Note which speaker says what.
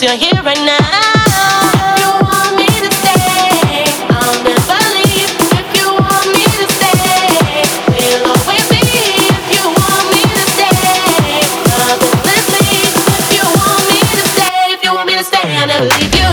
Speaker 1: you're here right now. If you want me to stay, I'll never leave. If you want me to stay, we'll always be. If you want me to stay, love endlessly. If you want me to stay, if you want me to stay, I'll never leave you.